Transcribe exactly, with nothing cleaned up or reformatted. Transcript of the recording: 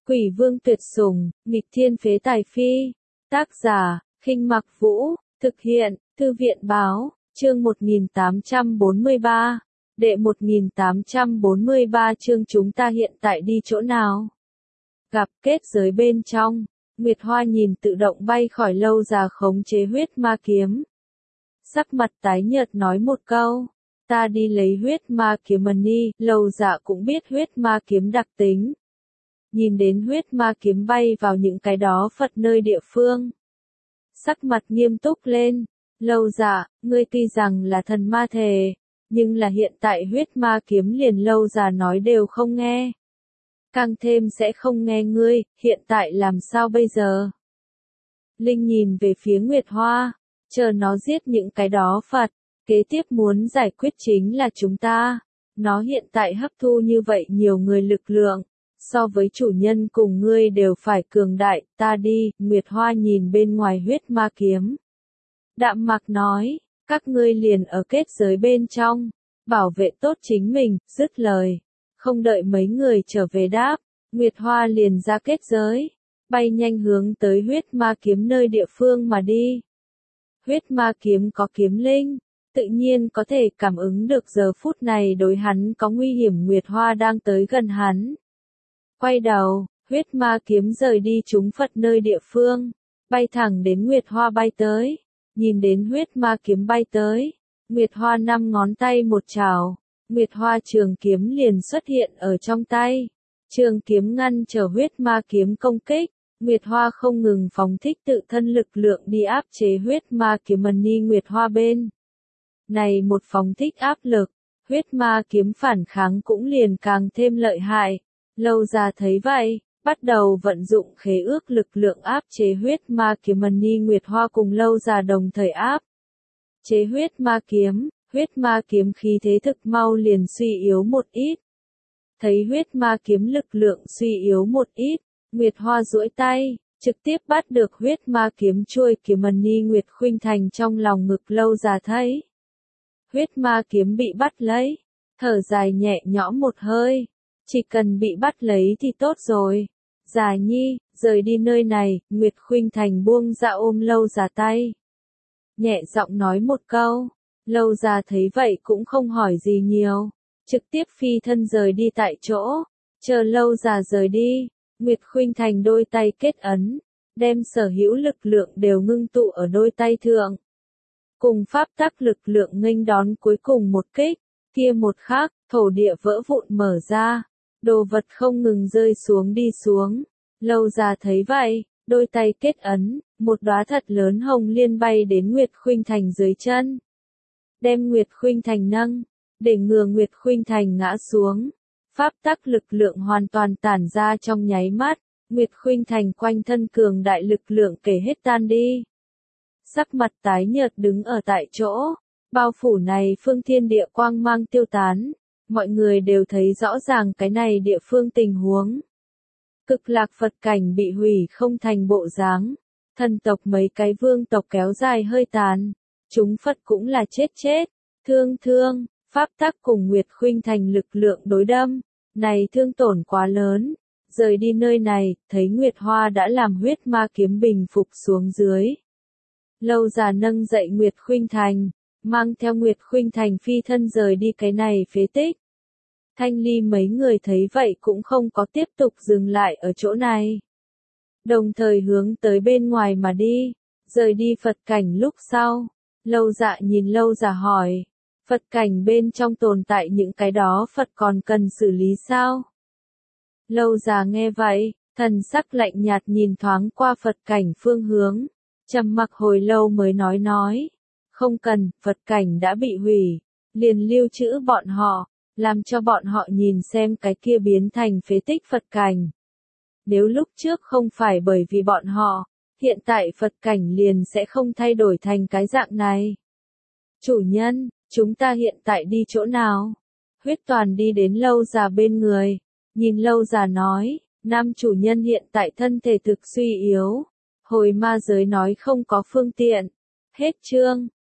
Quỷ vương tuyệt sủng, nghịch thiên phế tài phi. Tác giả, Khinh Mặc Vũ, thực hiện, Thư viện báo, chương một nghìn tám trăm bốn mươi ba. Đệ một nghìn tám trăm bốn mươi ba chương chúng ta hiện tại đi chỗ nào? Gặp kết giới bên trong, Nguyệt Hoa nhìn tự động bay khỏi Lâu Già khống chế huyết ma kiếm. Sắc mặt tái nhợt nói một câu, ta đi lấy huyết ma kiếm money. Lâu Già cũng biết huyết ma kiếm đặc tính. Nhìn đến huyết ma kiếm bay vào những cái đó Phật nơi địa phương. Sắc mặt nghiêm túc lên, Lâu Già, ngươi tuy rằng là thần ma thể, nhưng là hiện tại huyết ma kiếm liền Lâu Già nói đều không nghe. Càng thêm sẽ không nghe ngươi, hiện tại làm sao bây giờ? Linh nhìn về phía Nguyệt Hoa, chờ nó giết những cái đó Phật, kế tiếp muốn giải quyết chính là chúng ta. Nó hiện tại hấp thu như vậy nhiều người lực lượng, so với chủ nhân cùng ngươi đều phải cường đại, ta đi. Nguyệt Hoa nhìn bên ngoài huyết ma kiếm. Đạm Mạc nói, các ngươi liền ở kết giới bên trong, bảo vệ tốt chính mình. Dứt lời, không đợi mấy người trở về đáp, Nguyệt Hoa liền ra kết giới, bay nhanh hướng tới huyết ma kiếm nơi địa phương mà đi. Huyết ma kiếm có kiếm linh, tự nhiên có thể cảm ứng được giờ phút này đối hắn có nguy hiểm. Nguyệt Hoa đang tới gần hắn. Quay đầu, huyết ma kiếm rời đi chúng Phật nơi địa phương, bay thẳng đến Nguyệt Hoa bay tới. Nhìn đến huyết ma kiếm bay tới, Nguyệt Hoa năm ngón tay một chảo, Nguyệt Hoa trường kiếm liền xuất hiện ở trong tay. Trường kiếm ngăn trở huyết ma kiếm công kích, Nguyệt Hoa không ngừng phóng thích tự thân lực lượng đi áp chế huyết ma kiếm money. Nguyệt Hoa bên này một phóng thích áp lực, huyết ma kiếm phản kháng cũng liền càng thêm lợi hại. Lâu Già thấy vậy, bắt đầu vận dụng khế ước lực lượng áp chế huyết ma kiếm money. Nguyệt Hoa cùng Lâu Già đồng thời áp chế huyết ma kiếm, huyết ma kiếm khí thế thực mau liền suy yếu một ít. Thấy huyết ma kiếm lực lượng suy yếu một ít, Nguyệt Hoa duỗi tay, trực tiếp bắt được huyết ma kiếm chuôi kiếm money. Nguyệt Khuynh Thành trong lòng ngực Lâu Già thấy huyết ma kiếm bị bắt lấy, thở dài nhẹ nhõm một hơi, chỉ cần bị bắt lấy thì tốt rồi. Già nhi, rời đi nơi này. Nguyệt Khuynh Thành buông ra ôm Lâu Già tay, nhẹ giọng nói một câu. Lâu Già thấy vậy cũng không hỏi gì nhiều, trực tiếp phi thân rời đi tại chỗ. Chờ Lâu Già rời đi, Nguyệt Khuynh Thành đôi tay kết ấn, đem sở hữu lực lượng đều ngưng tụ ở đôi tay thượng. Cùng pháp tắc lực lượng nghênh đón cuối cùng một kích, kia một khắc, thổ địa vỡ vụn mở ra, đồ vật không ngừng rơi xuống đi xuống. Lâu Già thấy vậy, đôi tay kết ấn, một đóa thật lớn hồng liên bay đến Nguyệt Khuynh Thành dưới chân, đem Nguyệt Khuynh Thành nâng, để ngừa Nguyệt Khuynh Thành ngã xuống. Pháp tắc lực lượng hoàn toàn tản ra trong nháy mắt, Nguyệt Khuynh Thành quanh thân cường đại lực lượng kể hết tan đi. Sắc mặt tái nhợt đứng ở tại chỗ, bao phủ này phương thiên địa quang mang tiêu tán, mọi người đều thấy rõ ràng cái này địa phương tình huống. Cực Lạc Phật cảnh bị hủy không thành bộ dáng, thần tộc mấy cái vương tộc kéo dài hơi tàn, chúng Phật cũng là chết chết, thương thương. Pháp tắc cùng Nguyệt Khuynh Thành lực lượng đối đâm, này thương tổn quá lớn. Rời đi nơi này, thấy Nguyệt Hoa đã làm huyết ma kiếm bình phục xuống dưới. Lâu Già nâng dậy Nguyệt Khuynh Thành, mang theo Nguyệt Khuynh Thành phi thân rời đi cái này phế tích. Thanh Ly mấy người thấy vậy cũng không có tiếp tục dừng lại ở chỗ này, đồng thời hướng tới bên ngoài mà đi. Rời đi Phật cảnh lúc sau, Lâu Dạ nhìn Lâu Già hỏi, Phật cảnh bên trong tồn tại những cái đó Phật còn cần xử lý sao? Lâu Già nghe vậy, thần sắc lạnh nhạt nhìn thoáng qua Phật cảnh phương hướng, trầm mặc hồi lâu mới nói nói, không cần. Phật cảnh đã bị hủy, liền lưu trữ bọn họ, làm cho bọn họ nhìn xem cái kia biến thành phế tích Phật cảnh. Nếu lúc trước không phải bởi vì bọn họ, hiện tại Phật cảnh liền sẽ không thay đổi thành cái dạng này. Chủ nhân, chúng ta hiện tại đi chỗ nào? Huyết Toàn đi đến Lâu Già bên người, nhìn Lâu Già nói, nam chủ nhân hiện tại thân thể thực suy yếu, hồi ma giới nói không có phương tiện. Hết chương.